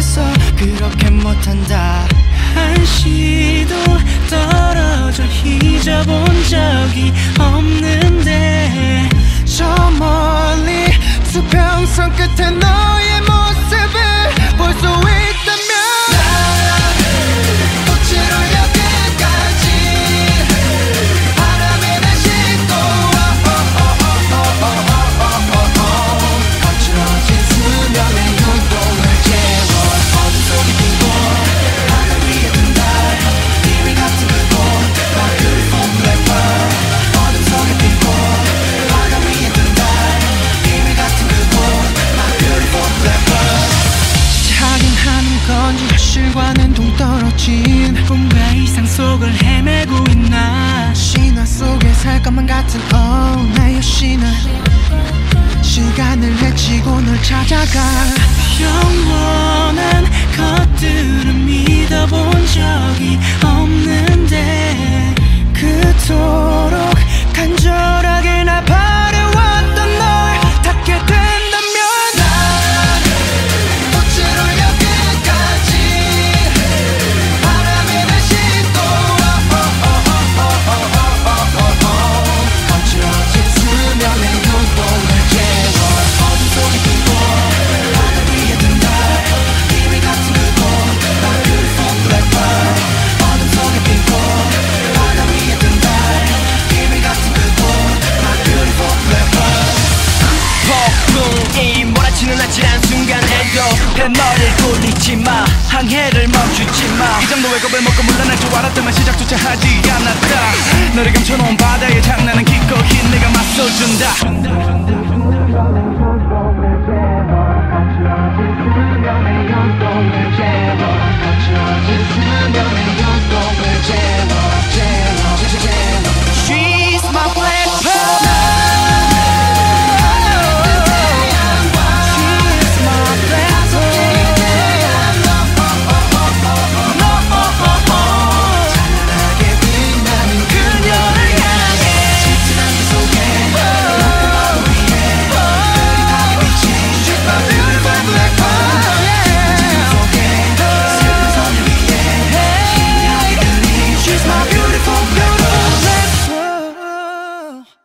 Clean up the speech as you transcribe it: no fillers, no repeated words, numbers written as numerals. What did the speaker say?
없어서 그렇게 못한다. 한시도 떨어져 잊어본 적이 없는데 저 멀리 수평선 끝에 너의 모습을 볼 수 있다면 실과는 동떨어진 꿈과 이상 속을 헤매고 있나. 신화 속에 살 것만 같은 나의 신화. 시간을 헤치고 널 찾아가. 영원한 것들은 믿어본 적이 없는데 그토록 간절하게 나 바래왔던 널 닿게 된다면 아찔한 순간에도 뱃머리를 굴리지마. 항해를 멈추지마. 이 정도의 겁을 먹고 물러날 줄 알았더만 시작조차 하지 않았다. 너를 감춰놓은 바다의 장난은 기꺼이 내가 맞서준다.